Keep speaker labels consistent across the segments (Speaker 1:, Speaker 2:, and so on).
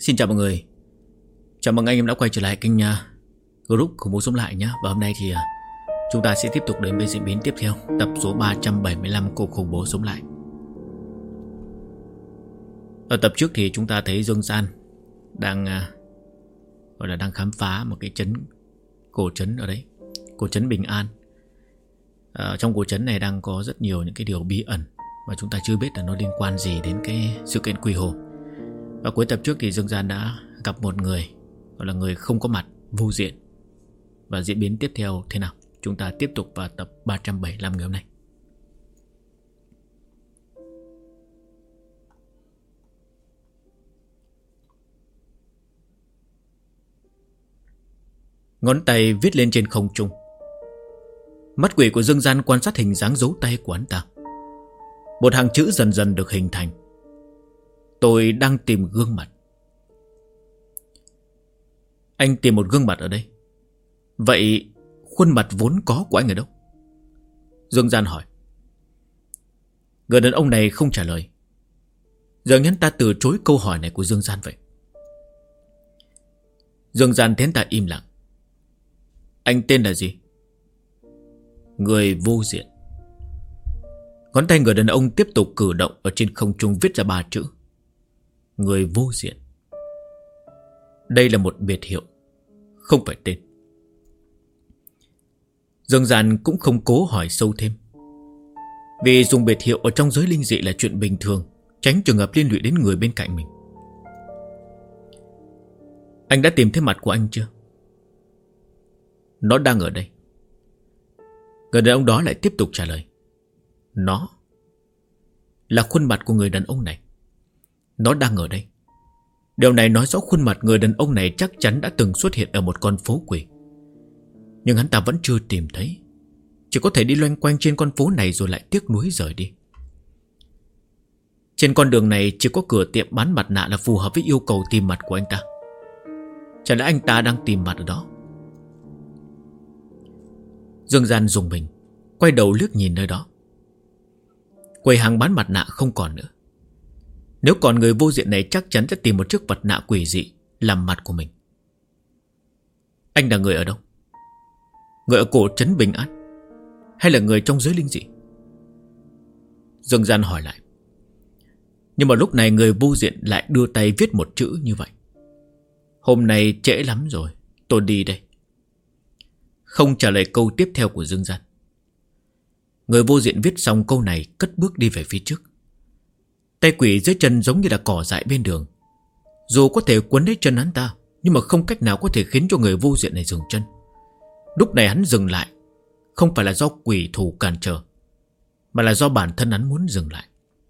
Speaker 1: Xin chào mọi người. Chào mừng anh em đã quay trở lại kênh group Khủng Bố Sống Lại nhé. Và hôm nay thì chúng ta sẽ tiếp tục đến với diễn biến tiếp theo, tập số 375 của Khủng Bố Sống Lại. Ở tập trước thì chúng ta thấy Dương Gian đang gọi là đang khám phá một cái cổ trấn ở đấy, cổ trấn Bình An. Trong cổ trấn này đang có rất nhiều những cái điều bí ẩn mà chúng ta chưa biết là nó liên quan gì đến cái sự kiện Quỷ Hồ. Và cuối tập trước thì Dương Gian đã gặp một người, gọi là người không có mặt, vô diện. Và diễn biến tiếp theo thế nào? Chúng ta tiếp tục vào tập 375 ngày hôm nay. Ngón tay viết lên trên không trung. Mắt quỷ của Dương Gian quan sát hình dáng dấu tay của hắn ta. Một hàng chữ dần dần được hình thành. Tôi đang tìm gương mặt. Anh tìm một gương mặt ở đây. Vậy khuôn mặt vốn có của anh ở đâu? Dương Gian hỏi. Người đàn ông này không trả lời. Dường như hắn ta từ chối câu hỏi này của Dương Gian vậy. Dương Gian thấy hắn ta im lặng. Anh tên là gì? Người vô diện. Ngón tay người đàn ông tiếp tục cử động ở trên không trung viết ra 3 chữ. Người vô diện. Đây là một biệt hiệu, không phải tên. Dương Gian cũng không cố hỏi sâu thêm, vì dùng biệt hiệu ở trong giới linh dị là chuyện bình thường, tránh trường hợp liên lụy đến người bên cạnh mình. Anh đã tìm thấy mặt của anh chưa? Nó đang ở đây. Người đàn ông đó lại tiếp tục trả lời. Nó là khuôn mặt của người đàn ông này. Nó đang ở đây. Điều này nói rõ khuôn mặt người đàn ông này chắc chắn đã từng xuất hiện ở một con phố quỷ. Nhưng hắn ta vẫn chưa tìm thấy. Chỉ có thể đi loanh quanh trên con phố này rồi lại tiếc nuối rời đi. Trên con đường này chỉ có cửa tiệm bán mặt nạ là phù hợp với yêu cầu tìm mặt của anh ta. Chả lẽ anh ta đang tìm mặt ở đó? Dương Gian rùng mình, quay đầu liếc nhìn nơi đó. Quầy hàng bán mặt nạ không còn nữa. Nếu còn người vô diện này chắc chắn sẽ tìm một chiếc vật nạ quỷ dị làm mặt của mình. Anh là người ở đâu? Người ở cổ trấn Bình An, hay là người trong giới linh dị? Dương Gian hỏi lại. Nhưng mà lúc này người vô diện lại đưa tay viết một chữ như vậy. Hôm nay trễ lắm rồi, tôi đi đây. Không trả lời câu tiếp theo của Dương Gian. Người vô diện viết xong câu này cất bước đi về phía trước. Tay quỷ dưới chân giống như là cỏ dại bên đường. Dù có thể quấn lấy chân hắn ta, nhưng mà không cách nào có thể khiến cho người vô diện này dừng chân. Lúc này hắn dừng lại, không phải là do quỷ thủ cản trở, mà là do bản thân hắn muốn dừng lại.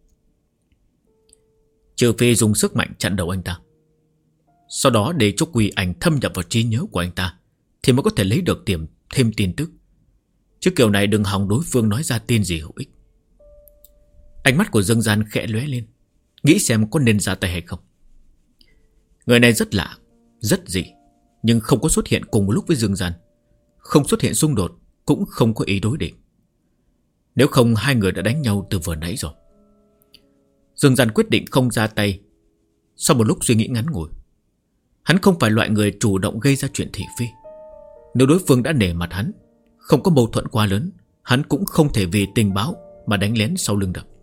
Speaker 1: Trừ phi dùng sức mạnh chặn đầu anh ta, sau đó để cho quỷ ảnh thâm nhập vào trí nhớ của anh ta, thì mới có thể lấy được thêm tin tức. Chứ kiểu này đừng hòng đối phương nói ra tin gì hữu ích. Ánh mắt của Dương Gian khẽ lóe lên, nghĩ xem có nên ra tay hay không. Người này rất lạ, rất dị, nhưng không có xuất hiện cùng một lúc với Dương Gian, không xuất hiện xung đột, cũng không có ý đối địch. Nếu không hai người đã đánh nhau từ vừa nãy rồi. Dương Gian quyết định không ra tay. Sau một lúc suy nghĩ ngắn ngủi, hắn không phải loại người chủ động gây ra chuyện thị phi. Nếu đối phương đã nể mặt hắn, không có mâu thuẫn quá lớn, hắn cũng không thể vì tình báo mà đánh lén sau lưng được.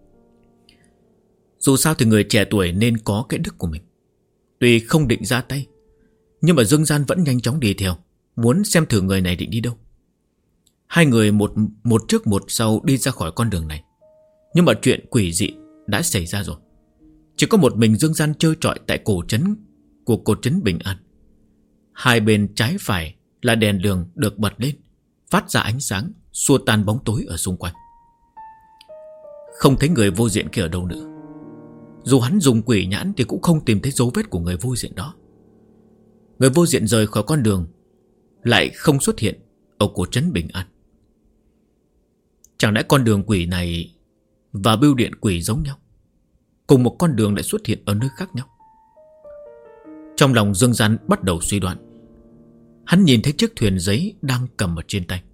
Speaker 1: Dù sao thì người trẻ tuổi nên có cái đức của mình. Tuy không định ra tay, nhưng mà Dương Gian vẫn nhanh chóng đi theo, muốn xem thử người này định đi đâu. Hai người một trước một sau đi ra khỏi con đường này. Nhưng mà chuyện quỷ dị đã xảy ra rồi. Chỉ có một mình Dương Gian chơi trọi tại cổ trấn Bình An. Hai bên trái phải là đèn đường được bật lên, phát ra ánh sáng, xua tan bóng tối ở xung quanh. Không thấy người vô diện kia ở đâu nữa. Dù hắn dùng quỷ nhãn thì cũng không tìm thấy dấu vết của người vô diện đó. Người vô diện rời khỏi con đường, lại không xuất hiện ở cổ trấn Bình An. Chẳng lẽ con đường quỷ này và bưu điện quỷ giống nhau, cùng một con đường lại xuất hiện ở nơi khác nhau? Trong lòng Dương Gian bắt đầu suy đoán. Hắn nhìn thấy chiếc thuyền giấy đang cầm ở trên tay.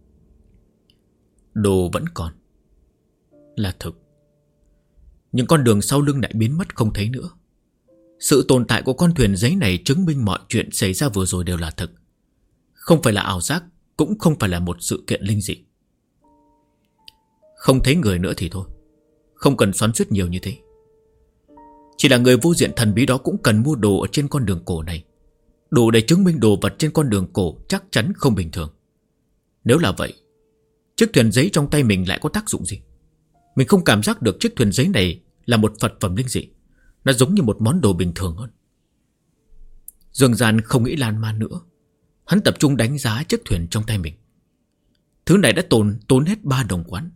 Speaker 1: Đồ vẫn còn, là thực. Nhưng con đường sau lưng lại biến mất không thấy nữa. Sự tồn tại của con thuyền giấy này chứng minh mọi chuyện xảy ra vừa rồi đều là thật. Không phải là ảo giác, cũng không phải là một sự kiện linh dị. Không thấy người nữa thì thôi, không cần xoắn xuýt nhiều như thế. Chỉ là người vô diện thần bí đó cũng cần mua đồ ở trên con đường cổ này, đủ để chứng minh đồ vật trên con đường cổ chắc chắn không bình thường. Nếu là vậy, chiếc thuyền giấy trong tay mình lại có tác dụng gì? Mình không cảm giác được chiếc thuyền giấy này là một vật phẩm linh dị. Nó giống như một món đồ bình thường hơn. Dương Gian không nghĩ lan man nữa. Hắn tập trung đánh giá chiếc thuyền trong tay mình. Thứ này đã tốn hết 3 đồng quán.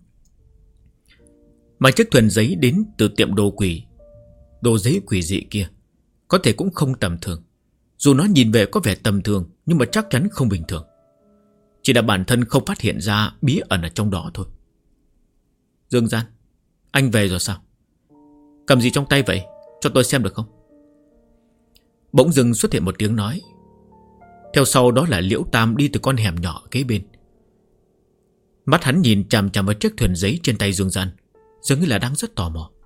Speaker 1: Mà chiếc thuyền giấy đến từ tiệm đồ giấy quỷ dị kia có thể cũng không tầm thường. Dù nó nhìn về có vẻ tầm thường, nhưng mà chắc chắn không bình thường. Chỉ là bản thân không phát hiện ra bí ẩn ở trong đó thôi. Dương Gian, anh về rồi sao? Cầm gì trong tay vậy? Cho tôi xem được không? Bỗng dưng xuất hiện một tiếng nói. Theo sau đó là Liễu Tam đi từ con hẻm nhỏ kế bên. Mắt hắn nhìn chằm chằm vào chiếc thuyền giấy trên tay Dương Gian, dường như là đang rất tò mò.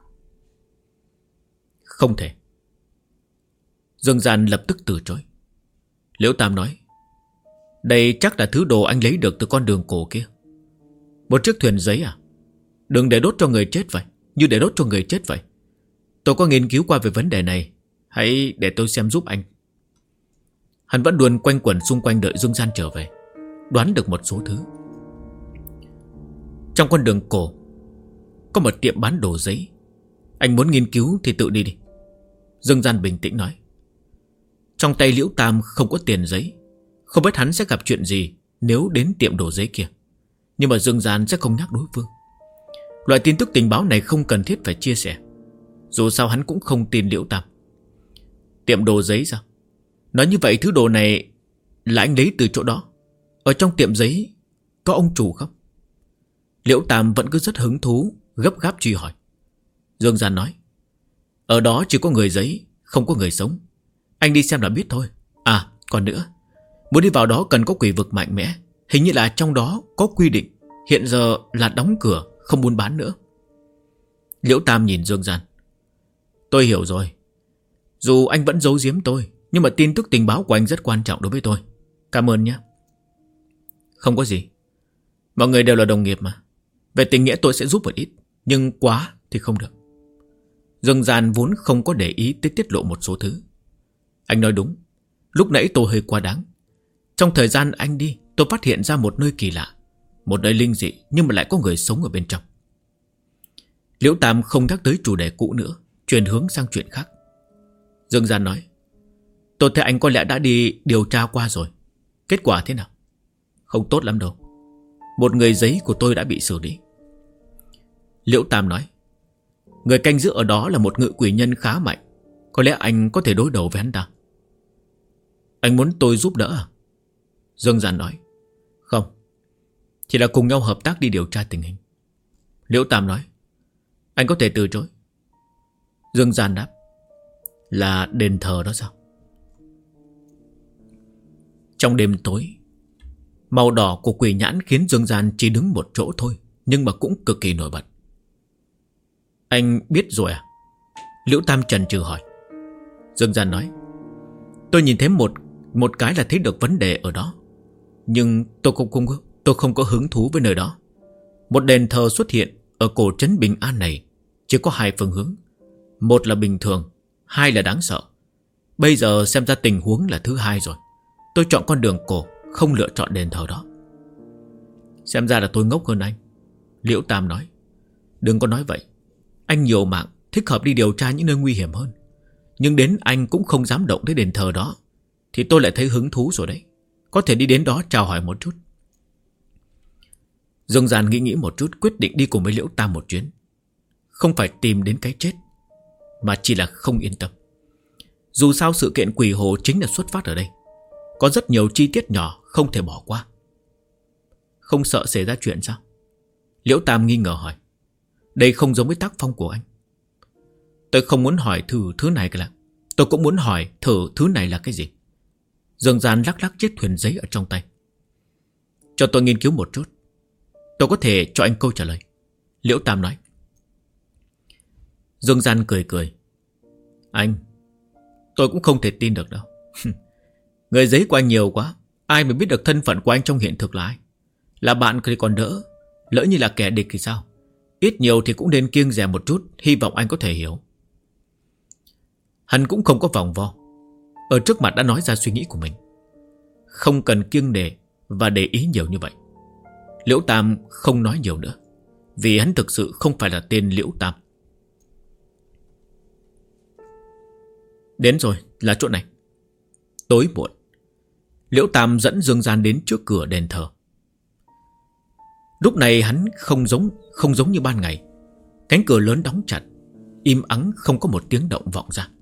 Speaker 1: Không thể. Dương Gian lập tức từ chối. Liễu Tam nói, đây chắc là thứ đồ anh lấy được từ con đường cổ kia. Một chiếc thuyền giấy à? Đừng để đốt cho người chết vậy. Như để đốt cho người chết vậy. Tôi có nghiên cứu qua về vấn đề này. Hãy để tôi xem giúp anh. Hắn vẫn luôn quanh quẩn xung quanh đợi Dương Gian trở về, đoán được một số thứ. Trong con đường cổ có một tiệm bán đồ giấy. Anh muốn nghiên cứu thì tự đi đi. Dương Gian bình tĩnh nói. Trong tay Liễu Tam không có tiền giấy. Không biết hắn sẽ gặp chuyện gì nếu đến tiệm đồ giấy kia. Nhưng mà Dương Gian sẽ không nhắc đối phương. Loại tin tức tình báo này không cần thiết phải chia sẻ. Dù sao hắn cũng không tin Liễu Tam. Tiệm đồ giấy sao? Nói như vậy thứ đồ này là anh lấy từ chỗ đó. Ở trong tiệm giấy có ông chủ không? Liễu Tam vẫn cứ rất hứng thú, gấp gáp truy hỏi. Dương Gian nói, ở đó chỉ có người giấy, không có người sống. Anh đi xem là biết thôi. À còn nữa, muốn đi vào đó cần có quỷ vực mạnh mẽ. Hình như là trong đó có quy định hiện giờ là đóng cửa, không buôn bán nữa. Liễu Tam nhìn Dương Gian. Tôi hiểu rồi. Dù anh vẫn giấu giếm tôi, nhưng mà tin tức tình báo của anh rất quan trọng đối với tôi. Cảm ơn nhé. Không có gì. Mọi người đều là đồng nghiệp mà. Về tình nghĩa tôi sẽ giúp một ít, nhưng quá thì không được. Dương Gian vốn không có để ý tới tiết lộ một số thứ. Anh nói đúng. Lúc nãy tôi hơi quá đáng. Trong thời gian anh đi, tôi phát hiện ra một nơi kỳ lạ, một nơi linh dị nhưng mà lại có người sống ở bên trong. Liễu Tam không nhắc tới chủ đề cũ nữa, chuyển hướng sang chuyện khác. Dương Gian nói, tôi thấy anh có lẽ đã đi điều tra qua rồi. Kết quả thế nào? Không tốt lắm đâu. Một người giấy của tôi đã bị xử lý. Liễu Tam nói, người canh giữ ở đó là một ngự quỷ nhân khá mạnh. Có lẽ anh có thể đối đầu với hắn ta. Anh muốn tôi giúp đỡ à? Dương Gian nói, không, chỉ là cùng nhau hợp tác đi điều tra tình hình. Liễu Tam nói, anh có thể từ chối. Dương Gian đáp, là đền thờ đó sao? Trong đêm tối, màu đỏ của quỷ nhãn khiến Dương Gian chỉ đứng một chỗ thôi, nhưng mà cũng cực kỳ nổi bật. Anh biết rồi à? Liễu Tam chần chừ hỏi. Dương Gian nói, tôi nhìn thấy một cái là thấy được vấn đề ở đó, nhưng tôi không có hứng thú với nơi đó. Một đền thờ xuất hiện ở cổ trấn Bình An này chỉ có 2 phương hướng. Một là bình thường, 2 là đáng sợ. Bây giờ xem ra tình huống là thứ 2 rồi. Tôi chọn con đường cổ, không lựa chọn đền thờ đó. Xem ra là tôi ngốc hơn anh. Liễu Tam nói, đừng có nói vậy. Anh nhiều mạng, thích hợp đi điều tra những nơi nguy hiểm hơn. Nhưng đến anh cũng không dám động tới đền thờ đó, thì tôi lại thấy hứng thú rồi đấy. Có thể đi đến đó chào hỏi một chút. Dương Gian nghĩ một chút, quyết định đi cùng với Liễu Tam một chuyến. Không phải tìm đến cái chết, mà chỉ là không yên tâm. Dù sao sự kiện quỷ hồ chính là xuất phát ở đây. Có rất nhiều chi tiết nhỏ không thể bỏ qua. Không sợ xảy ra chuyện sao? Liễu Tam nghi ngờ hỏi. Đây không giống với tác phong của anh. Tôi không muốn hỏi thứ này cả. Tôi cũng muốn hỏi thử thứ này là cái gì. Dương Gian lắc lắc chiếc thuyền giấy ở trong tay. Cho tôi nghiên cứu một chút, tôi có thể cho anh câu trả lời. Liễu Tam nói. Dương Gian cười cười. Anh, Tôi cũng không thể tin được đâu. Người giấy của anh nhiều quá, ai mà biết được thân phận của anh trong hiện thực là ai. Là bạn thì còn đỡ, lỡ như là kẻ địch thì sao? Ít nhiều thì cũng nên kiêng dè một chút. Hy vọng anh có thể hiểu. Hắn cũng không có vòng vo, ở trước mặt đã nói ra suy nghĩ của mình. Không cần kiêng nể và để ý nhiều như vậy. Liễu Tam không nói nhiều nữa, vì hắn thực sự không phải là tên Liễu Tam. Đến rồi, là chỗ này. Tối muộn, Liễu Tam dẫn Dương Gian đến trước cửa đền thờ. Lúc này hắn không giống như ban ngày. Cánh cửa lớn đóng chặt, im ắng không có một tiếng động vọng ra.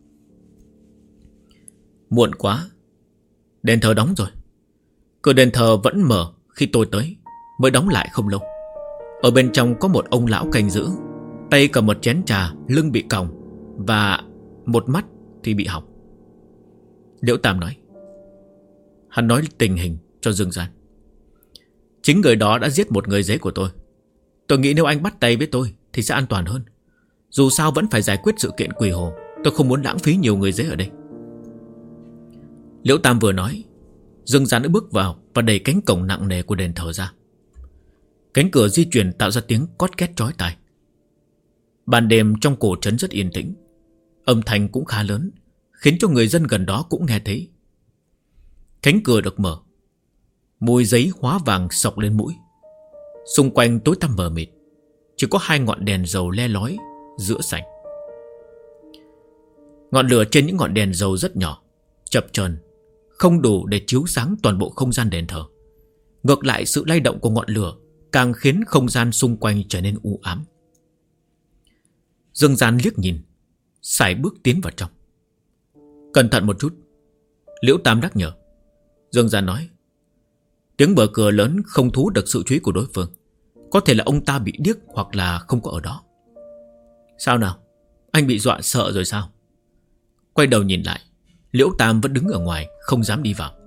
Speaker 1: Muộn quá, đền thờ đóng rồi. Cửa đền thờ vẫn mở khi tôi tới, mới đóng lại không lâu. Ở bên trong có một ông lão canh giữ, tay cầm một chén trà, lưng bị còng và một mắt thì bị hỏng. Liễu Tam nói. Hắn nói tình hình cho Dương Gian. Chính người đó đã giết một người giấy của tôi. Tôi nghĩ nếu anh bắt tay với tôi thì sẽ an toàn hơn. Dù sao vẫn phải giải quyết sự kiện Quỷ Hồ. Tôi không muốn lãng phí nhiều người giấy ở đây. Liễu Tam vừa nói, Dương Gian đã bước vào và đẩy cánh cổng nặng nề của đền thờ ra. Cánh cửa di chuyển tạo ra tiếng cót két chói tai. Ban đêm trong cổ trấn rất yên tĩnh, âm thanh cũng khá lớn, khiến cho người dân gần đó cũng nghe thấy. Cánh cửa được mở, mùi giấy hóa vàng xộc lên mũi. Xung quanh tối tăm mờ mịt, chỉ có hai ngọn đèn dầu le lói giữa sảnh. Ngọn lửa trên những ngọn đèn dầu rất nhỏ, chập chờn, không đủ để chiếu sáng toàn bộ không gian đền thờ. Ngược lại, sự lay động của ngọn lửa càng khiến không gian xung quanh trở nên u ám. Dương Gian liếc nhìn, sải bước tiến vào trong. Cẩn thận một chút, Liễu Tam nhắc nhở. Dương Gian nói. Tiếng mở cửa lớn không thu hút được sự chú ý của đối phương. Có thể là ông ta bị điếc hoặc là không có ở đó. Sao nào, anh bị dọa sợ rồi sao? Quay đầu nhìn lại, Liễu Tam vẫn đứng ở ngoài, không dám đi vào.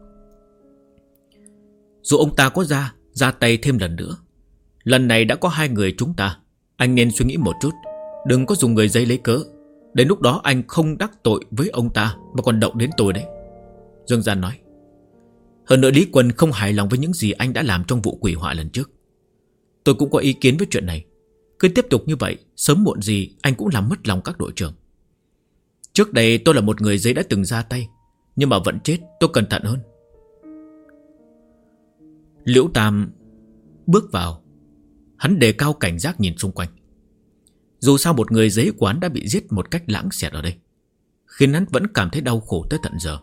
Speaker 1: Dù ông ta có ra tay thêm lần nữa, lần này đã có hai người chúng ta. Anh nên suy nghĩ một chút, đừng có dùng người giấy lấy cớ. Đến lúc đó anh không đắc tội với ông ta mà còn động đến tôi đấy. Dương Gian nói. Hơn nữa Lý Quân không hài lòng với những gì anh đã làm trong vụ quỷ họa lần trước. Tôi cũng có ý kiến với chuyện này. Cứ tiếp tục như vậy, sớm muộn gì anh cũng làm mất lòng các đội trưởng. Trước đây tôi là một người giấy đã từng ra tay, nhưng mà vẫn chết, tôi cẩn thận hơn. Liễu Tam bước vào, hắn đề cao cảnh giác nhìn xung quanh. Dù sao một người giấy quán đã bị giết một cách lãng xẹt ở đây, khiến hắn vẫn cảm thấy đau khổ tới tận giờ.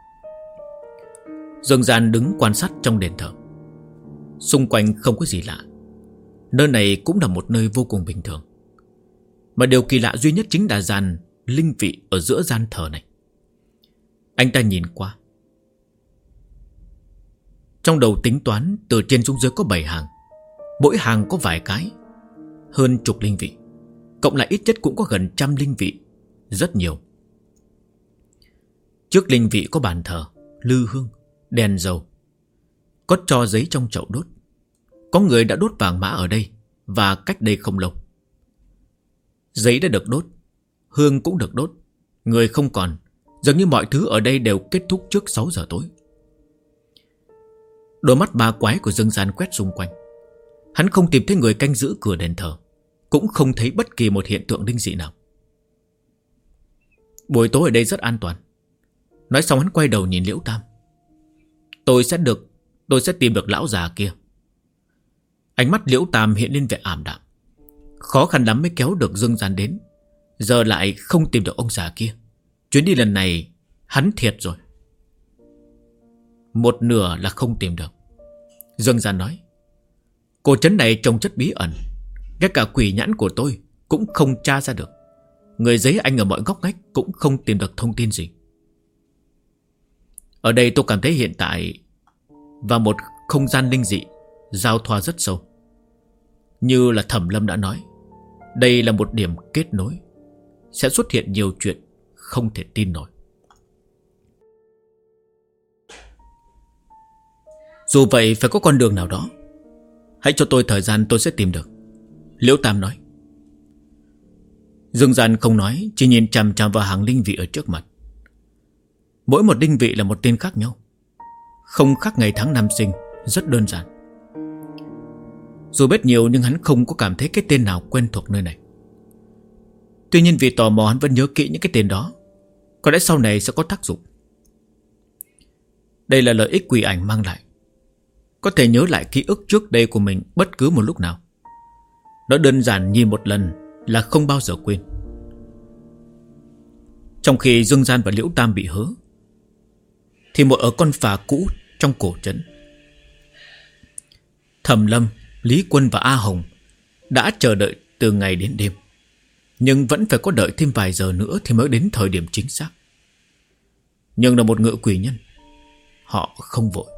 Speaker 1: Dương Gian đứng quan sát trong đền thờ. Xung quanh không có gì lạ. Nơi này cũng là một nơi vô cùng bình thường. Mà điều kỳ lạ duy nhất chính là dàn linh vị ở giữa gian thờ này. Anh ta nhìn qua. Trong đầu tính toán, từ trên xuống dưới có 7 hàng. Mỗi hàng có vài cái, hơn chục linh vị. Cộng lại ít nhất cũng có gần 100 linh vị. Rất nhiều. Trước linh vị có bàn thờ, lư hương, đèn dầu. Có tro giấy trong chậu đốt. Có người đã đốt vàng mã ở đây, và cách đây không lâu. Giấy đã được đốt, hương cũng được đốt, người không còn. Dường như mọi thứ ở đây đều kết thúc trước 6 giờ tối. Đôi mắt ba quái của Dương Gian quét xung quanh. Hắn không tìm thấy người canh giữ cửa đền thờ, cũng không thấy bất kỳ một hiện tượng linh dị nào. Buổi tối ở đây rất an toàn. Nói xong hắn quay đầu nhìn Liễu Tam. Tôi sẽ tìm được lão già kia. Ánh mắt Liễu Tam hiện lên vẻ ảm đạm. Khó khăn lắm mới kéo được Dương Gian đến, giờ lại không tìm được ông già kia. Chuyến đi lần này hắn thiệt rồi. Một nửa là không tìm được. Dương Gian nói. Cổ trấn này trông chất bí ẩn, ngay cả quỷ nhãn của tôi cũng không tra ra được. Người giấy anh ở mọi góc ngách cũng không tìm được thông tin gì. Ở đây tôi cảm thấy hiện tại và một không gian linh dị giao thoa rất sâu. Như là Thẩm Lâm đã nói, đây là một điểm kết nối, sẽ xuất hiện nhiều chuyện không thể tin nổi. Dù vậy phải có con đường nào đó. Hãy cho tôi thời gian, tôi sẽ tìm được, Liễu Tam nói. Dương Gian không nói, chỉ nhìn chằm chằm vào hàng linh vị ở trước mặt. Mỗi một đinh vị là một tên khác nhau, không khác ngày tháng năm sinh, rất đơn giản. Dù biết nhiều nhưng hắn không có cảm thấy cái tên nào quen thuộc nơi này. Tuy nhiên vì tò mò hắn vẫn nhớ kỹ những cái tên đó, có lẽ sau này sẽ có tác dụng. Đây là lợi ích quỷ ảnh mang lại. Có thể nhớ lại ký ức trước đây của mình bất cứ một lúc nào. Nó đơn giản nhìn một lần là không bao giờ quên. Trong khi Dương Gian và Liễu Tam bị hớ, thì một ở con phà cũ trong cổ trấn, Thẩm Lâm, Lý Quân và A Hồng đã chờ đợi từ ngày đến đêm, nhưng vẫn phải có đợi thêm vài giờ nữa thì mới đến thời điểm chính xác. Nhưng là một ngựa quỷ nhân, họ không vội.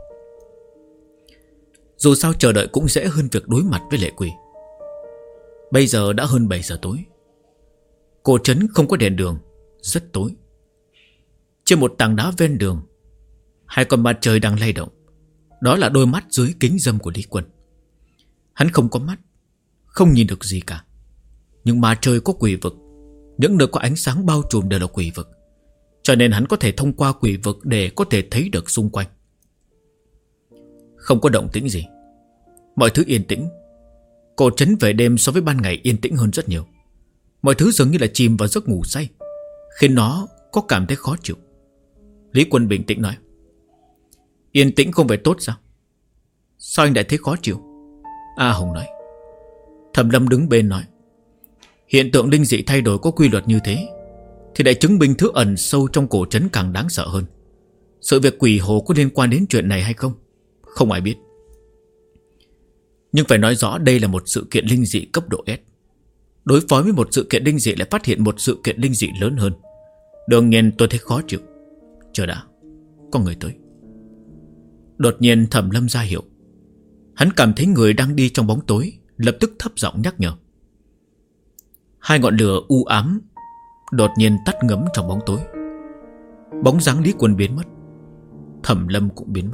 Speaker 1: Dù sao chờ đợi cũng dễ hơn việc đối mặt với lệ quỷ. Bây giờ đã hơn 7 giờ tối. Cổ trấn không có đèn đường, rất tối. Trên một tảng đá ven đường, hai con mặt trời đang lay động. Đó là đôi mắt dưới kính râm của Lý Quân. Hắn không có mắt, không nhìn được gì cả. Nhưng mà trời có quỷ vực, những nơi có ánh sáng bao trùm đều là quỷ vực, cho nên hắn có thể thông qua quỷ vực để có thể thấy được xung quanh. Không có động tĩnh gì, mọi thứ yên tĩnh. Cổ trấn về đêm so với ban ngày yên tĩnh hơn rất nhiều. Mọi thứ dường như là chìm vào giấc ngủ say, khiến nó có cảm thấy khó chịu. Lý Quân bình tĩnh nói: Yên tĩnh không phải tốt sao? Sao anh lại thấy khó chịu? A Hồng nói. Thẩm Lâm đứng bên nói: Hiện tượng linh dị thay đổi có quy luật như thế thì đã chứng minh thứ ẩn sâu trong cổ trấn càng đáng sợ hơn. Sự việc quỷ hồ có liên quan đến chuyện này hay không, không ai biết. Nhưng phải nói rõ đây là một sự kiện linh dị cấp độ S. Đối phó với một sự kiện linh dị lại phát hiện một sự kiện linh dị lớn hơn, đương nhiên tôi thấy khó chịu. Chờ đã, có người tới. Đột nhiên Thẩm Lâm ra hiệu. Hắn cảm thấy người đang đi trong bóng tối, lập tức thấp giọng nhắc nhở. Hai ngọn lửa u ám đột nhiên tắt ngấm trong bóng tối. Bóng dáng Lý Quân biến mất, Thẩm Lâm cũng biến mất.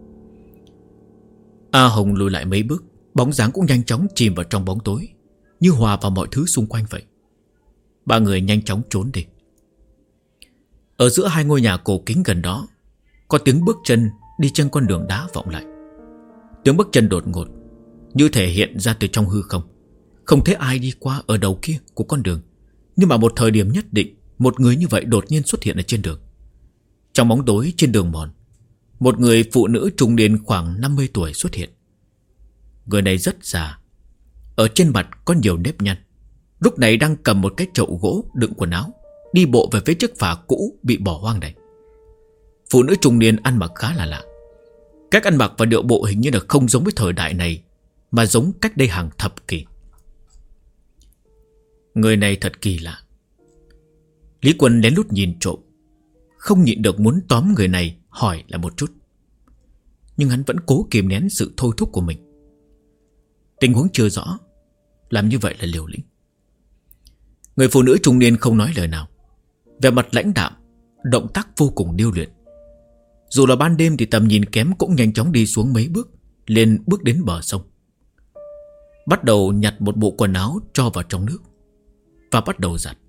Speaker 1: A Hồng lùi lại mấy bước, bóng dáng cũng nhanh chóng chìm vào trong bóng tối, như hòa vào mọi thứ xung quanh vậy. Ba người nhanh chóng trốn đi. Ở giữa hai ngôi nhà cổ kính gần đó, có tiếng bước chân đi trên con đường đá vọng lại. Tiếng bước chân đột ngột, như thể hiện ra từ trong hư không. Không thấy ai đi qua ở đầu kia của con đường, nhưng mà một thời điểm nhất định, một người như vậy đột nhiên xuất hiện ở trên đường. Trong bóng tối trên đường mòn, một người phụ nữ trung niên khoảng 50 tuổi xuất hiện. Người này rất già, ở trên mặt có nhiều nếp nhăn. Lúc này đang cầm một cái chậu gỗ đựng quần áo, đi bộ về phía chiếc phà cũ bị bỏ hoang này. Phụ nữ trung niên ăn mặc khá là lạ. Cách ăn mặc và điệu bộ hình như là không giống với thời đại này, mà giống cách đây hàng thập kỷ. Người này thật kỳ lạ. Lý Quân lén lút nhìn trộm, không nhịn được muốn tóm người này hỏi lại một chút. Nhưng hắn vẫn cố kìm nén sự thôi thúc của mình. Tình huống chưa rõ, làm như vậy là liều lĩnh. Người phụ nữ trung niên không nói lời nào, vẻ mặt lãnh đạm, động tác vô cùng điêu luyện. Dù là ban đêm thì tầm nhìn kém cũng nhanh chóng đi xuống mấy bước, lên bước đến bờ sông. Bắt đầu nhặt một bộ quần áo cho vào trong nước và bắt đầu giặt.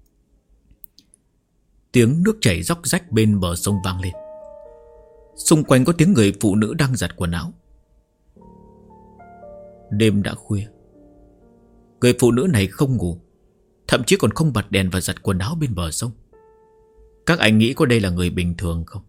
Speaker 1: Tiếng nước chảy róc rách bên bờ sông vang lên. Xung quanh có tiếng người phụ nữ đang giặt quần áo. Đêm đã khuya, người phụ nữ này không ngủ, thậm chí còn không bật đèn và giặt quần áo bên bờ sông. Các anh nghĩ có đây là người bình thường không?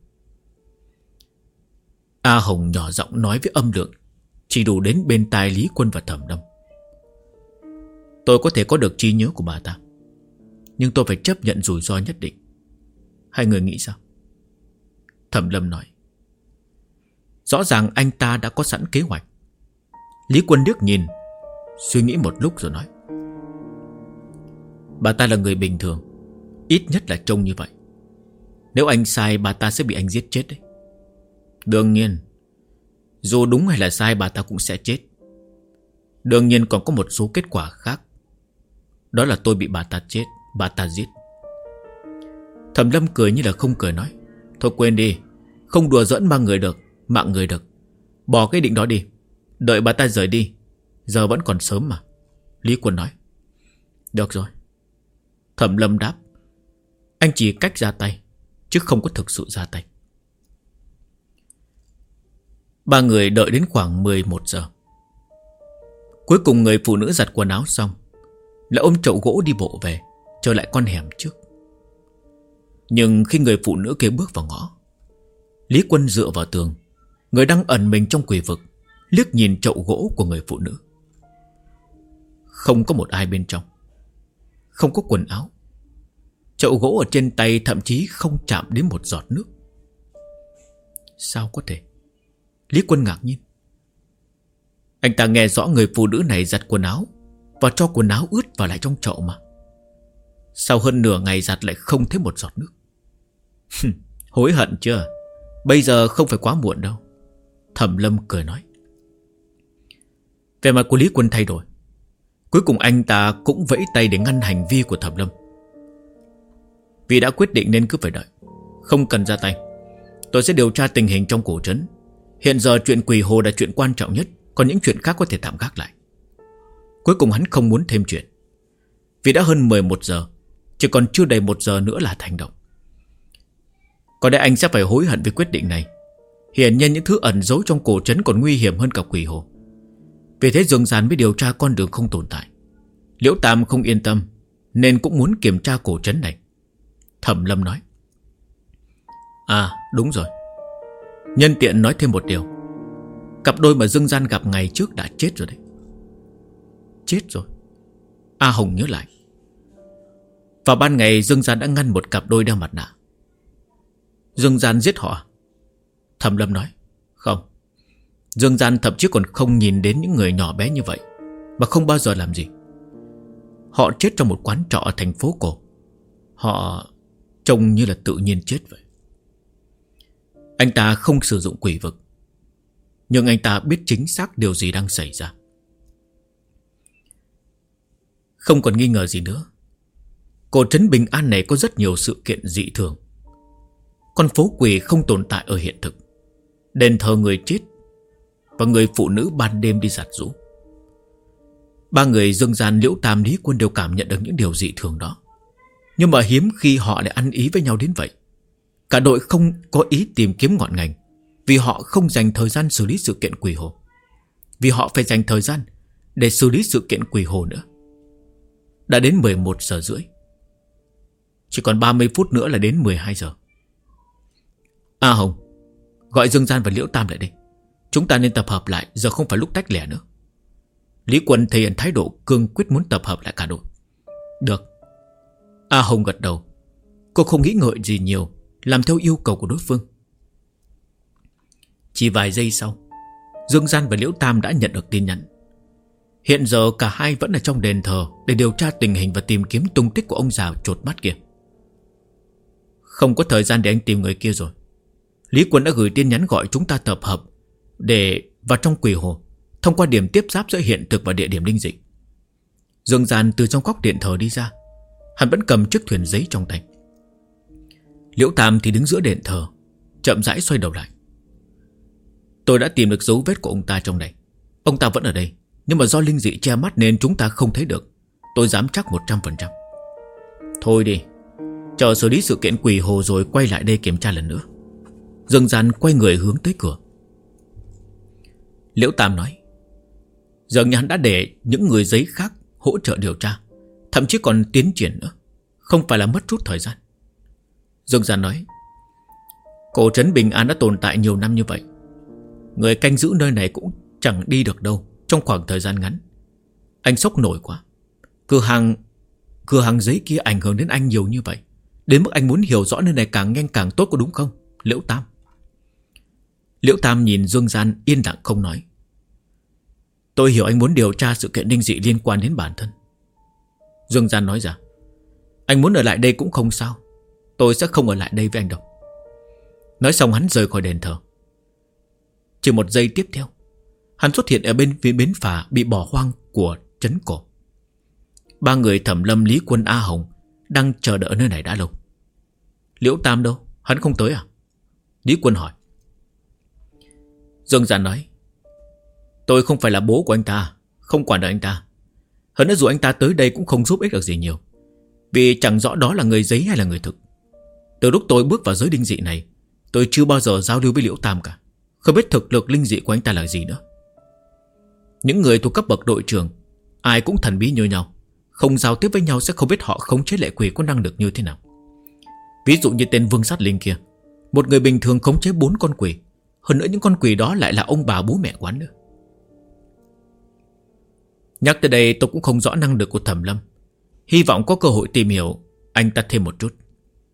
Speaker 1: A Hồng nhỏ giọng nói với âm lượng chỉ đủ đến bên tai Lý Quân và Thẩm Lâm. Tôi có thể có được trí nhớ của bà ta, nhưng tôi phải chấp nhận rủi ro nhất định. Hai người nghĩ sao? Thẩm Lâm nói. Rõ ràng anh ta đã có sẵn kế hoạch. Lý Quân liếc nhìn, suy nghĩ một lúc rồi nói. Bà ta là người bình thường, ít nhất là trông như vậy. Nếu anh sai, bà ta sẽ bị anh giết chết đấy. Đương nhiên, dù đúng hay là sai, bà ta cũng sẽ chết. Đương nhiên còn có một số kết quả khác. Đó là tôi bị bà ta chết, bà ta giết. Thẩm Lâm cười như là không cười nói. Thôi quên đi, không đùa giỡn mang người được, mạng người được. Bỏ cái định đó đi, đợi bà ta rời đi. Giờ vẫn còn sớm mà. Lý Quân nói. Được rồi. Thẩm Lâm đáp. Anh chỉ cách ra tay, chứ không có thực sự ra tay. Ba người đợi đến khoảng 11 giờ. Cuối cùng người phụ nữ giặt quần áo xong, lại ôm chậu gỗ đi bộ về, trở lại con hẻm trước. Nhưng khi người phụ nữ kia bước vào ngõ, Lý Quân dựa vào tường, người đang ẩn mình trong quỷ vực, liếc nhìn chậu gỗ của người phụ nữ. Không có một ai bên trong, không có quần áo. Chậu gỗ ở trên tay thậm chí không chạm đến một giọt nước. Sao có thể? Lý Quân ngạc nhiên. Anh ta nghe rõ người phụ nữ này giặt quần áo và cho quần áo ướt vào lại trong chậu mà. Sau hơn nửa ngày giặt lại không thấy một giọt nước. Hối hận chưa? Bây giờ không phải quá muộn đâu. Thẩm Lâm cười nói. Vẻ mặt của Lý Quân thay đổi. Cuối cùng anh ta cũng vẫy tay để ngăn hành vi của Thẩm Lâm. Vì đã quyết định nên cứ phải đợi, không cần ra tay. Tôi sẽ điều tra tình hình trong cổ trấn. Hiện giờ chuyện quỷ hồ là chuyện quan trọng nhất, còn những chuyện khác có thể tạm gác lại. Cuối cùng hắn không muốn thêm chuyện, vì đã hơn 11 giờ, chỉ còn chưa đầy 1 giờ nữa là thành động. Có lẽ anh sẽ phải hối hận với quyết định này. Hiển nhiên những thứ ẩn giấu trong cổ trấn còn nguy hiểm hơn cả quỷ hồ. Vì thế Dương Gian mới điều tra con đường không tồn tại. Liễu Tam không yên tâm, nên cũng muốn kiểm tra cổ trấn này. Thẩm Lâm nói. À đúng rồi, nhân tiện nói thêm một điều. Cặp đôi mà Dương Gian gặp ngày trước đã chết rồi đấy. Chết rồi? A Hồng nhớ lại. Vào ban ngày Dương Gian đã ngăn một cặp đôi đeo mặt nạ. Dương Gian giết họ? Thẩm Lâm nói. Không, Dương Gian thậm chí còn không nhìn đến những người nhỏ bé như vậy, mà không bao giờ làm gì. Họ chết trong một quán trọ ở thành phố cổ. Họ trông như là tự nhiên chết vậy. Anh ta không sử dụng quỷ vực, nhưng anh ta biết chính xác điều gì đang xảy ra. Không còn nghi ngờ gì nữa, cổ trấn Bình An này có rất nhiều sự kiện dị thường. Con phố quỷ không tồn tại ở hiện thực, đền thờ người chết, và người phụ nữ ban đêm đi giặt giũ. Ba người Dương Gian, Liễu Tam, Lý Quân đều cảm nhận được những điều dị thường đó. Nhưng mà hiếm khi họ lại ăn ý với nhau đến vậy. Cả đội không có ý tìm kiếm ngọn ngành, vì họ không dành thời gian xử lý sự kiện quỷ hồ. Vì họ phải dành thời gian để xử lý sự kiện quỷ hồ nữa. Đã đến 11 giờ rưỡi, chỉ còn 30 phút nữa là đến 12 giờ. A Hồng, gọi Dương Gian và Liễu Tam lại đây. Chúng ta nên tập hợp lại, giờ không phải lúc tách lẻ nữa. Lý Quân thể hiện thái độ cương quyết muốn tập hợp lại cả đội. Được. A Hồng gật đầu. Cô không nghĩ ngợi gì nhiều, làm theo yêu cầu của đối phương. Chỉ vài giây sau, Dương Gian và Liễu Tam đã nhận được tin nhắn. Hiện giờ cả hai vẫn ở trong đền thờ để điều tra tình hình và tìm kiếm tung tích của ông già chột mắt kia. Không có thời gian để anh tìm người kia rồi. Lý Quân đã gửi tin nhắn gọi chúng ta tập hợp để vào trong quỷ hồ, thông qua điểm tiếp giáp giữa hiện thực và địa điểm linh dị. Dương Gian từ trong góc điện thờ đi ra. Hắn vẫn cầm chiếc thuyền giấy trong tay. Liễu Tam thì đứng giữa điện thờ, chậm rãi xoay đầu lại. Tôi đã tìm được dấu vết của ông ta trong này. Ông ta vẫn ở đây, nhưng mà do linh dị che mắt nên chúng ta không thấy được. Tôi dám chắc 100%. Thôi đi, chờ xử lý sự kiện quỷ hồ rồi quay lại đây kiểm tra lần nữa. Dương Gian quay người hướng tới cửa. Liễu Tam nói. Giờ như hắn đã để những người giấy khác hỗ trợ điều tra, thậm chí còn tiến triển nữa, không phải là mất chút thời gian. Dương Gian nói. Cổ trấn Bình An đã tồn tại nhiều năm như vậy, người canh giữ nơi này cũng chẳng đi được đâu trong khoảng thời gian ngắn. Anh sốc nổi quá. Cửa hàng giấy kia ảnh hưởng đến anh nhiều như vậy, đến mức anh muốn hiểu rõ nơi này càng nhanh càng tốt, có đúng không, Liễu Tam? Liễu Tam nhìn Dương Gian yên lặng không nói. Tôi hiểu anh muốn điều tra sự kiện linh dị liên quan đến bản thân. Dương Gian nói ra. Anh muốn ở lại đây cũng không sao, tôi sẽ không ở lại đây với anh đâu. Nói xong hắn rời khỏi đền thờ. Chỉ một giây tiếp theo, hắn xuất hiện ở bên phía bến phà bị bỏ hoang của trấn cổ. Ba người Thẩm Lâm, Lý Quân, A Hồng đang chờ đợi ở nơi này đã lâu. Liễu Tam đâu? Hắn không tới à? Lý Quân hỏi. Dương Gian nói. Tôi không phải là bố của anh ta, không quản được anh ta. Hơn nữa dù anh ta tới đây cũng không giúp ích được gì nhiều, vì chẳng rõ đó là người giấy hay là người thực. Từ lúc tôi bước vào giới linh dị này, tôi chưa bao giờ giao lưu với Liễu Tam cả. Không biết thực lực linh dị của anh ta là gì nữa. Những người thuộc cấp bậc đội trưởng ai cũng thần bí như nhau, không giao tiếp với nhau sẽ không biết họ khống chế lệ quỷ có năng lực như thế nào. Ví dụ như tên Vương Sát Linh kia, một người bình thường khống chế 4 con quỷ, hơn nữa những con quỷ đó lại là ông bà bố mẹ quán nữa. Nhắc tới đây tôi cũng không rõ năng lực của Thẩm Lâm, hy vọng có cơ hội tìm hiểu anh ta thêm một chút.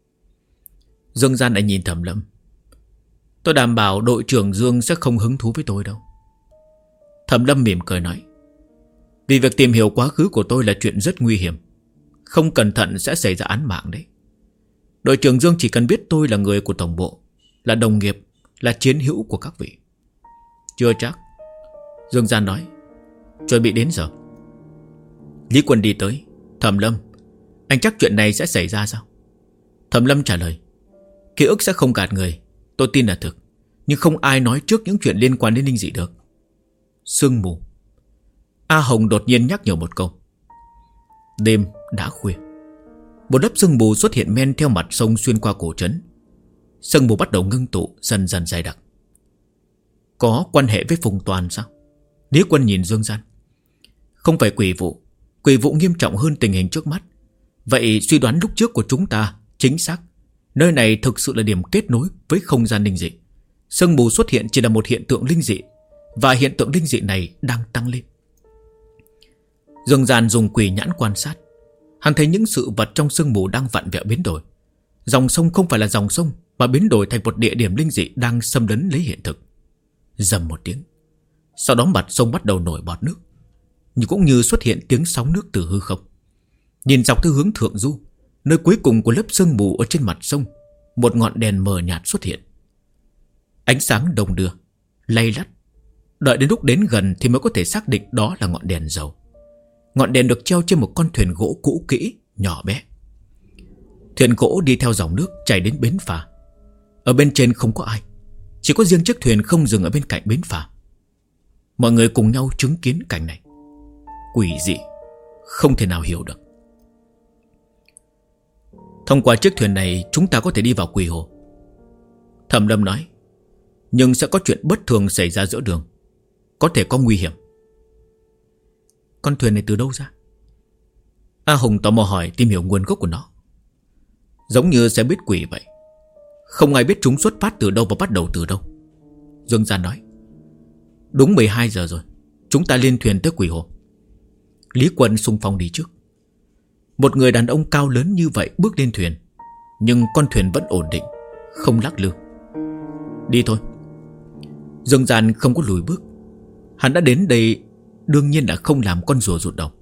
Speaker 1: Dương Gian lại nhìn Thẩm Lâm. Tôi đảm bảo đội trưởng Dương sẽ không hứng thú với tôi đâu. Thẩm Lâm mỉm cười nói, vì việc tìm hiểu quá khứ của tôi là chuyện rất nguy hiểm, không cẩn thận sẽ xảy ra án mạng đấy. Đội trưởng Dương chỉ cần biết tôi là người của tổng bộ, là đồng nghiệp, là chiến hữu của các vị. Chưa chắc. Dương Gian nói, chuẩn bị đến giờ. Lý Quân đi tới. Thẩm Lâm, anh chắc chuyện này sẽ xảy ra sao? Thẩm Lâm trả lời, ký ức sẽ không gạt người, tôi tin là thực, nhưng không ai nói trước những chuyện liên quan đến linh dị được. Sương mù. A Hồng đột nhiên nhắc nhở một câu. Đêm đã khuya, một lớp sương mù xuất hiện men theo mặt sông xuyên qua cổ trấn. Sương mù bắt đầu ngưng tụ, dần dần dày đặc. Có quan hệ với Phùng Toàn sao? Lý Quân nhìn Dương Gian. Không phải quỷ vụ. Quỷ vụ nghiêm trọng hơn tình hình trước mắt. Vậy suy đoán lúc trước của chúng ta chính xác. Nơi này thực sự là điểm kết nối với không gian linh dị. Sương mù xuất hiện chỉ là một hiện tượng linh dị, và hiện tượng linh dị này đang tăng lên. Dương Gian dùng quỷ nhãn quan sát. Hắn thấy những sự vật trong sương mù đang vặn vẹo biến đổi. Dòng sông không phải là dòng sông, mà biến đổi thành một địa điểm linh dị đang xâm lấn lấy hiện thực. Rầm một tiếng, sau đó mặt sông bắt đầu nổi bọt nước, nhưng cũng như xuất hiện tiếng sóng nước từ hư không. Nhìn dọc theo hướng thượng du, nơi cuối cùng của lớp sương mù ở trên mặt sông, một ngọn đèn mờ nhạt xuất hiện. Ánh sáng đồng đưa, lay lắt. Đợi đến lúc đến gần thì mới có thể xác định đó là ngọn đèn dầu. Ngọn đèn được treo trên một con thuyền gỗ cũ kỹ, nhỏ bé. Thuyền gỗ đi theo dòng nước chảy đến bến phà. Ở bên trên không có ai, chỉ có riêng chiếc thuyền không dừng ở bên cạnh bến phà. Mọi người cùng nhau chứng kiến cảnh này. Quỷ dị, không thể nào hiểu được. Thông qua chiếc thuyền này chúng ta có thể đi vào quỷ hồ. Thẩm Lâm nói, nhưng sẽ có chuyện bất thường xảy ra giữa đường, có thể có nguy hiểm. Con thuyền này từ đâu ra? A Hùng tò mò hỏi, tìm hiểu nguồn gốc của nó. Giống như xe buýt quỷ vậy, không ai biết chúng xuất phát từ đâu và bắt đầu từ đâu. Dương Gian nói, đúng 12 giờ rồi, chúng ta lên thuyền tới quỷ hồ. Lý Quân xung phong đi trước. Một người đàn ông cao lớn như vậy bước lên thuyền, nhưng con thuyền vẫn ổn định, không lắc lư. Đi thôi. Dương Gian không có lùi bước. Hắn đã đến đây, đương nhiên là không làm con rùa rụt đầu.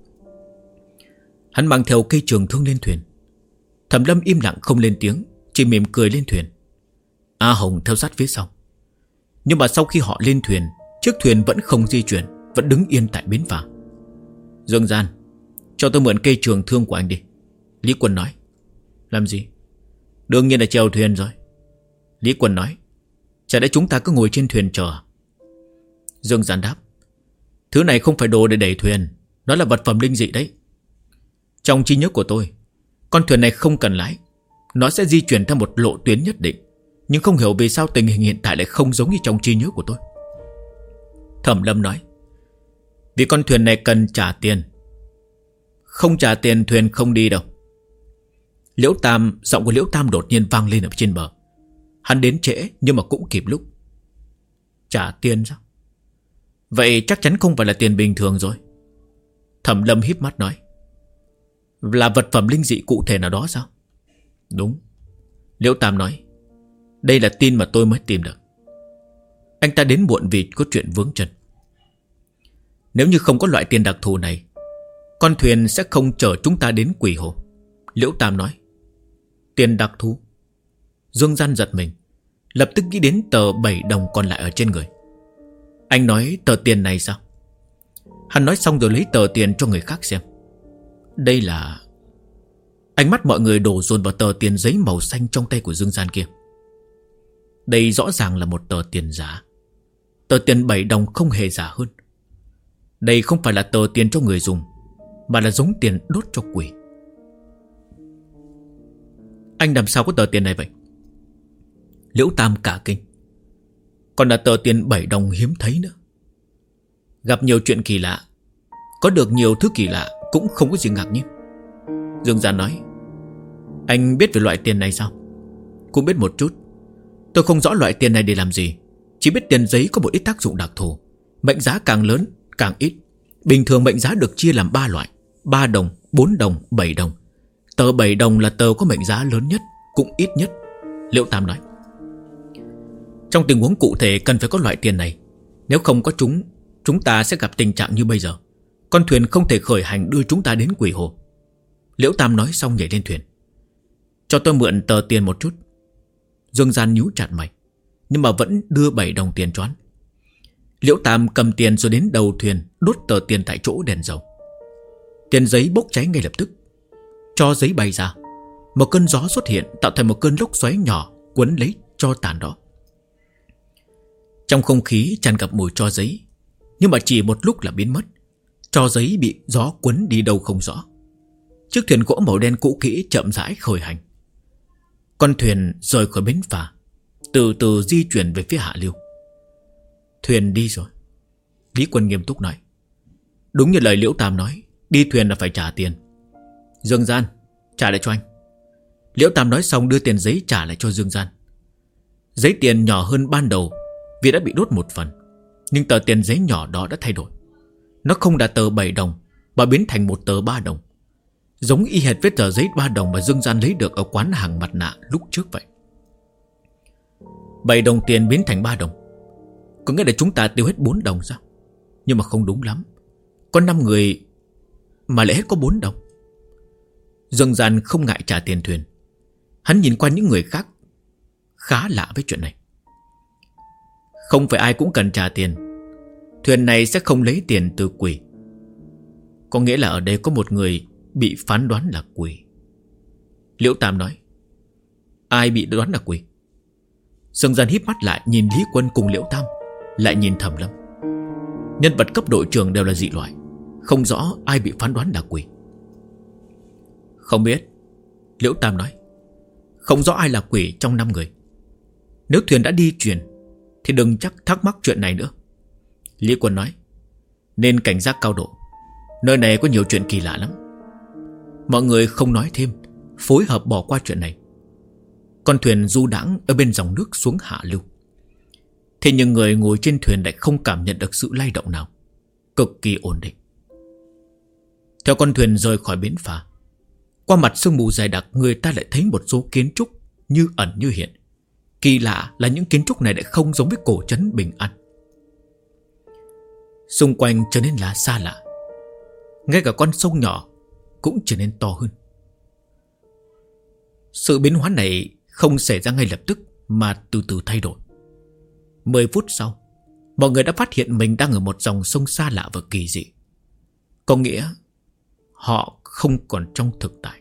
Speaker 1: Hắn mang theo cây trường thương lên thuyền. Thẩm Lâm im lặng không lên tiếng, chỉ mỉm cười lên thuyền. A Hồng theo sát phía sau. Nhưng mà sau khi họ lên thuyền, chiếc thuyền vẫn không di chuyển, vẫn đứng yên tại bến phà. Dương Gian, cho tôi mượn cây trường thương của anh đi. Lý Quân nói. Làm gì? Đương nhiên là chèo thuyền rồi. Lý Quân nói. Chả lẽ chúng ta cứ ngồi trên thuyền chờ? Dương Gian đáp. Thứ này không phải đồ để đẩy thuyền, nó là vật phẩm linh dị đấy. Trong trí nhớ của tôi, con thuyền này không cần lái, nó sẽ di chuyển theo một lộ tuyến nhất định. Nhưng không hiểu vì sao tình hình hiện tại lại không giống như trong trí nhớ của tôi. Thẩm Lâm nói. Vì con thuyền này cần trả tiền. Không trả tiền thuyền không đi đâu. Giọng của Liễu Tam đột nhiên vang lên ở trên bờ. Hắn đến trễ nhưng mà cũng kịp lúc. Trả tiền sao? Vậy chắc chắn không phải là tiền bình thường rồi. Thẩm Lâm híp mắt nói. Là vật phẩm linh dị cụ thể nào đó sao? Đúng. Liễu Tam nói. Đây là tin mà tôi mới tìm được. Anh ta đến muộn vì có chuyện vướng chân. Nếu như không có loại tiền đặc thù này, con thuyền sẽ không chở chúng ta đến quỷ hồ. Liễu Tam nói. Tiền đặc thù? Dương Gian giật mình, lập tức nghĩ đến tờ 7 đồng còn lại ở trên người. Anh nói tờ tiền này sao? Hắn nói xong rồi lấy tờ tiền cho người khác xem. Đây là... Ánh mắt mọi người đổ dồn vào tờ tiền giấy màu xanh trong tay của Dương Gian kia. Đây rõ ràng là một tờ tiền giả. Tờ tiền 7 đồng không hề giả hơn. Đây không phải là tờ tiền cho người dùng, mà là giống tiền đốt cho quỷ. Anh làm sao có tờ tiền này vậy? Liễu Tam cả kinh. Còn là tờ tiền 7 đồng hiếm thấy nữa. Gặp nhiều chuyện kỳ lạ, có được nhiều thứ kỳ lạ cũng không có gì ngạc nhiên. Dương Gian nói: Anh biết về loại tiền này sao? Cũng biết một chút. Tôi không rõ loại tiền này để làm gì, chỉ biết tiền giấy có một ít tác dụng đặc thù. Mệnh giá càng lớn càng ít. Bình thường mệnh giá được chia làm 3 loại: 3 đồng, 4 đồng, 7 đồng. Tờ 7 đồng là tờ có mệnh giá lớn nhất, cũng ít nhất, Liễu Tam nói. Trong tình huống cụ thể cần phải có loại tiền này. Nếu không có chúng ta sẽ gặp tình trạng như bây giờ. Con thuyền không thể khởi hành đưa chúng ta đến Quỷ Hồ. Liễu Tam nói xong nhảy lên thuyền. Cho tôi mượn tờ tiền một chút. Dương Gian nhíu chặt mày, nhưng mà vẫn đưa 7 đồng tiền cho hắn. Liễu Tam cầm tiền rồi đến đầu thuyền, đốt tờ tiền tại chỗ đèn dầu. Tiền giấy bốc cháy ngay lập tức. Tro giấy bay ra. Một cơn gió xuất hiện, tạo thành một cơn lốc xoáy nhỏ cuốn lấy tro tàn đó. Trong không khí tràn ngập mùi tro giấy, nhưng mà chỉ một lúc là biến mất. Tro giấy bị gió cuốn đi đâu không rõ. Chiếc thuyền gỗ màu đen cũ kỹ chậm rãi khởi hành. Con thuyền rời khỏi bến phà, từ từ di chuyển về phía hạ lưu. Thuyền đi rồi, Lý Quân nghiêm túc nói. Đúng như lời Liễu Tam nói, đi thuyền là phải trả tiền. Dương Gian, trả lại cho anh. Liễu Tam nói xong đưa tiền giấy trả lại cho Dương Gian. Giấy tiền nhỏ hơn ban đầu vì đã bị đốt một phần, nhưng tờ tiền giấy nhỏ đó đã thay đổi. Nó không là tờ 7 đồng mà biến thành một tờ 3 đồng, giống y hệt với tờ giấy 3 đồng mà Dương Gian lấy được ở quán hàng mặt nạ lúc trước vậy. 7 đồng tiền biến thành 3 đồng, có nghĩa là chúng ta tiêu hết 4 đồng sao? Nhưng mà không đúng lắm. Có 5 người mà lại hết có 4 đồng. Dương Gian không ngại trả tiền thuyền. Hắn nhìn qua những người khác, khá lạ với chuyện này. Không phải ai cũng cần trả tiền. Thuyền này sẽ không lấy tiền từ quỷ. Có nghĩa là ở đây có một người bị phán đoán là quỷ. Liễu Tam nói. Ai bị đoán là quỷ? Dương Gian híp mắt lại nhìn Lý Quân cùng Liễu Tam, lại nhìn Thẩm Lâm. Nhân vật cấp đội trưởng đều là dị loại, không rõ ai bị phán đoán là quỷ. Không biết, Liễu Tam nói. Không rõ ai là quỷ trong 5 người. Nếu thuyền đã đi chuyển thì đừng chắc thắc mắc chuyện này nữa. Lý Quân nói. Nên cảnh giác cao độ. Nơi này có nhiều chuyện kỳ lạ lắm. Mọi người không nói thêm, phối hợp bỏ qua chuyện này. Con thuyền du đãng ở bên dòng nước xuống hạ lưu. Thế nhưng người ngồi trên thuyền lại không cảm nhận được sự lay động nào, cực kỳ ổn định. Theo con thuyền rời khỏi bến phà, qua mặt sương mù dày đặc, người ta lại thấy một số kiến trúc như ẩn như hiện. Kỳ lạ là những kiến trúc này lại không giống với cổ trấn Bình An. Xung quanh trở nên là xa lạ. Ngay cả con sông nhỏ cũng trở nên to hơn. Sự biến hóa này không xảy ra ngay lập tức, mà từ từ thay đổi. 10 phút sau, mọi người đã phát hiện mình đang ở một dòng sông xa lạ và kỳ dị. Có nghĩa họ không còn trong thực tại.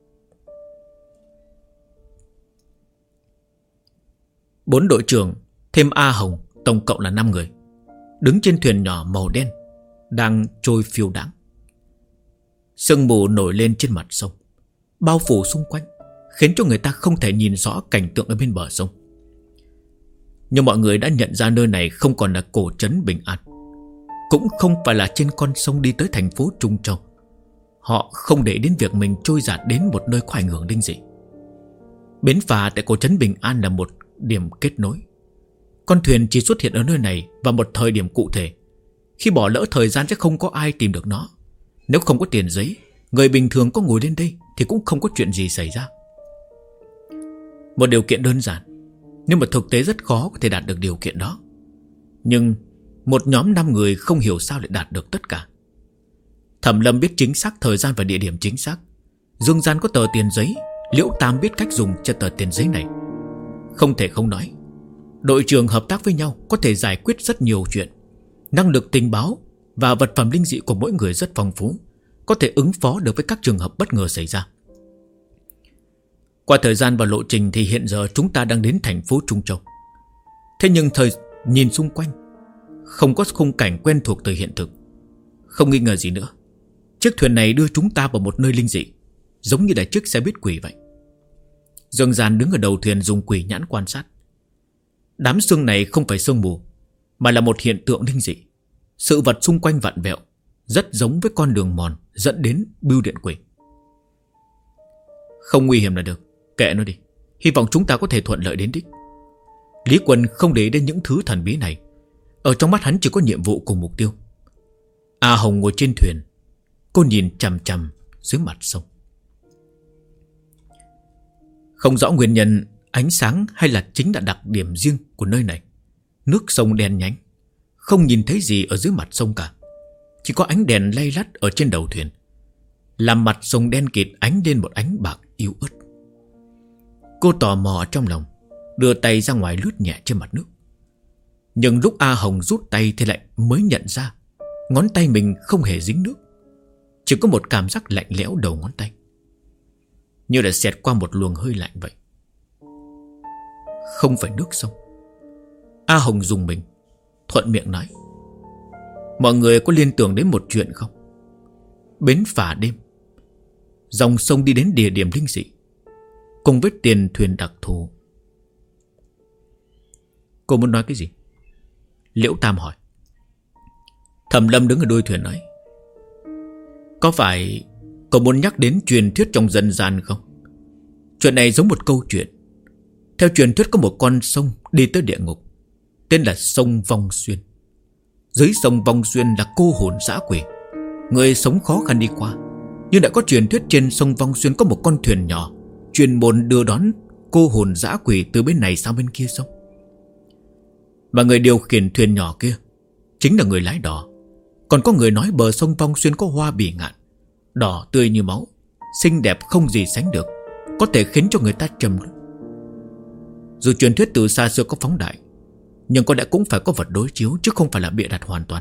Speaker 1: Bốn đội trưởng thêm A Hồng, tổng cộng là 5 người, đứng trên thuyền nhỏ màu đen đang trôi phiêu đãng. Sương mù nổi lên trên mặt sông, bao phủ xung quanh, khiến cho người ta không thể nhìn rõ cảnh tượng ở bên bờ sông. Nhưng mọi người đã nhận ra nơi này không còn là cổ trấn Bình An, cũng không phải là trên con sông đi tới thành phố Trung Châu. Họ không để đến việc mình trôi dạt đến một nơi có ảnh hưởng linh dị. Bến phà tại cổ trấn Bình An là một điểm kết nối. Con thuyền chỉ xuất hiện ở nơi này vào một thời điểm cụ thể. Khi bỏ lỡ thời gian sẽ không có ai tìm được nó. Nếu không có tiền giấy, người bình thường có ngồi lên đây thì cũng không có chuyện gì xảy ra. Một điều kiện đơn giản, nhưng mà thực tế rất khó có thể đạt được điều kiện đó. Nhưng một nhóm 5 người không hiểu sao lại đạt được tất cả. Thẩm Lâm biết chính xác thời gian và địa điểm chính xác. Dương Gian có tờ tiền giấy, Liễu Tam biết cách dùng cho tờ tiền giấy này. Không thể không nói, đội trưởng hợp tác với nhau có thể giải quyết rất nhiều chuyện. Năng lực tình báo và vật phẩm linh dị của mỗi người rất phong phú, có thể ứng phó được với các trường hợp bất ngờ xảy ra. Qua thời gian và lộ trình thì hiện giờ chúng ta đang đến thành phố Trung Châu. Thế nhưng nhìn xung quanh, không có khung cảnh quen thuộc từ hiện thực. Không nghi ngờ gì nữa, chiếc thuyền này đưa chúng ta vào một nơi linh dị, giống như là chiếc xe buýt quỷ vậy. Dương Gian đứng ở đầu thuyền dùng quỷ nhãn quan sát. Đám sương này không phải sương mù, mà là một hiện tượng linh dị. Sự vật xung quanh vặn vẹo, rất giống với con đường mòn dẫn đến bưu điện quỷ. Không nguy hiểm là được, kệ nó đi. Hy vọng chúng ta có thể thuận lợi đến đích. Lý Quân không để ý đến những thứ thần bí này. Ở trong mắt hắn chỉ có nhiệm vụ cùng mục tiêu. A Hồng ngồi trên thuyền. Cô nhìn chằm chằm dưới mặt sông. Không rõ nguyên nhân ánh sáng hay là chính là đặc điểm riêng của nơi này. Nước sông đen nhánh, không nhìn thấy gì ở dưới mặt sông cả. Chỉ có ánh đèn lay lắt ở trên đầu thuyền, làm mặt sông đen kịt ánh lên một ánh bạc yếu ớt. Cô tò mò trong lòng, đưa tay ra ngoài lướt nhẹ trên mặt nước. Nhưng lúc A Hồng rút tay thì lại mới nhận ra ngón tay mình không hề dính nước, chỉ có một cảm giác lạnh lẽo đầu ngón tay, như là xẹt qua một luồng hơi lạnh vậy. Không phải nước sông. A Hồng rùng mình, thuận miệng nói: mọi người có liên tưởng đến một chuyện không? Bến phà đêm, dòng sông đi đến địa điểm linh dị, cùng với tiền thuyền đặc thù. Cô muốn nói cái gì? Liễu Tam hỏi. Thẩm Lâm đứng ở đuôi thuyền nói: có phải cậu muốn nhắc đến truyền thuyết trong dân gian không? Chuyện này giống một câu chuyện. Theo truyền thuyết có một con sông đi tới địa ngục, tên là sông Vong Xuyên. Dưới sông Vong Xuyên là cô hồn dã quỷ, người sống khó khăn đi qua. Nhưng đã có truyền thuyết trên sông Vong Xuyên có một con thuyền nhỏ chuyên môn đưa đón cô hồn dã quỷ từ bên này sang bên kia sông. Mà người điều khiển thuyền nhỏ kia chính là người lái đò. Còn có người nói bờ sông Vong Xuyên có hoa bỉ ngạn, đỏ tươi như máu, xinh đẹp không gì sánh được, có thể khiến cho người ta trầm luân. Dù truyền thuyết từ xa xưa có phóng đại, nhưng có lẽ cũng phải có vật đối chiếu, chứ không phải là bịa đặt hoàn toàn.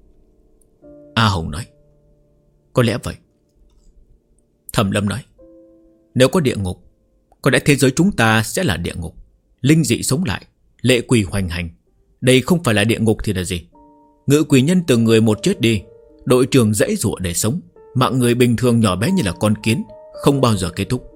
Speaker 1: A Hồng nói: có lẽ vậy. Thẩm Lâm nói: nếu có địa ngục, có lẽ thế giới chúng ta sẽ là địa ngục. Linh dị sống lại, lệ quỷ hoành hành. Đây không phải là địa ngục thì là gì? Ngự quỷ nhân từng người một chết đi, đội trưởng dãy dụa để sống. Mạng người bình thường nhỏ bé như là con kiến, không bao giờ kết thúc.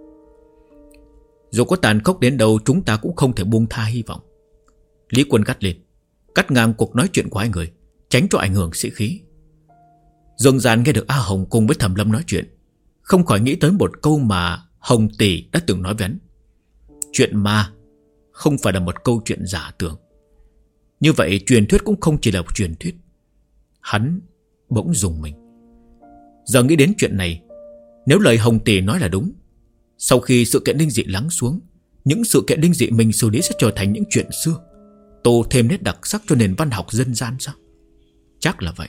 Speaker 1: Dù có tàn khốc đến đâu, chúng ta cũng không thể buông tha hy vọng. Lý Quân gắt lên, cắt ngang cuộc nói chuyện của hai người, tránh cho ảnh hưởng sĩ khí. Dương Giàn nghe được A Hồng cùng với Thẩm Lâm nói chuyện, không khỏi nghĩ tới một câu mà Hồng tỷ đã từng nói với hắn: chuyện ma không phải là một câu chuyện giả tưởng. Như vậy truyền thuyết cũng không chỉ là truyền thuyết. Hắn bỗng rùng mình. Giờ nghĩ đến chuyện này, nếu lời Hồng tỷ nói là đúng, sau khi sự kiện linh dị lắng xuống, những sự kiện linh dị mình xử lý sẽ trở thành những chuyện xưa, tô thêm nét đặc sắc cho nền văn học dân gian sao? Chắc là vậy.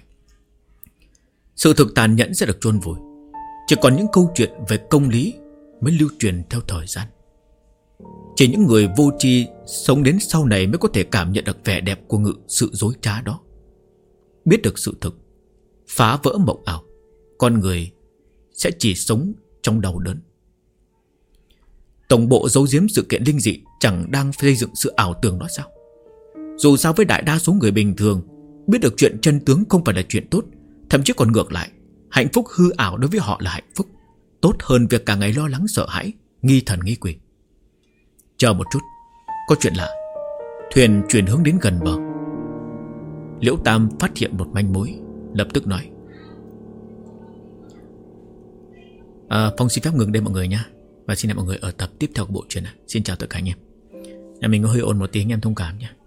Speaker 1: Sự thực tàn nhẫn sẽ được chôn vùi, chỉ còn những câu chuyện về công lý mới lưu truyền theo thời gian. Chỉ những người vô tri sống đến sau này mới có thể cảm nhận được vẻ đẹp của sự dối trá đó. Biết được sự thực, phá vỡ mộng ảo, con người sẽ chỉ sống trong đau đớn. Tổng bộ giấu giếm sự kiện linh dị chẳng đang xây dựng sự ảo tưởng đó sao? Dù sao với đại đa số người bình thường, biết được chuyện chân tướng không phải là chuyện tốt, thậm chí còn ngược lại, hạnh phúc hư ảo đối với họ là hạnh phúc, tốt hơn việc cả ngày lo lắng sợ hãi, nghi thần nghi quỷ. Chờ một chút, có chuyện lạ. Thuyền chuyển hướng đến gần bờ. Liễu Tam phát hiện một manh mối, lập tức nói: Phong xin phép ngừng đây mọi người nha. Và xin hẹn mọi người ở tập tiếp theo của bộ truyện này. Xin chào tất cả anh em. Nhà mình có hơi ồn một tiếng, anh em thông cảm nha.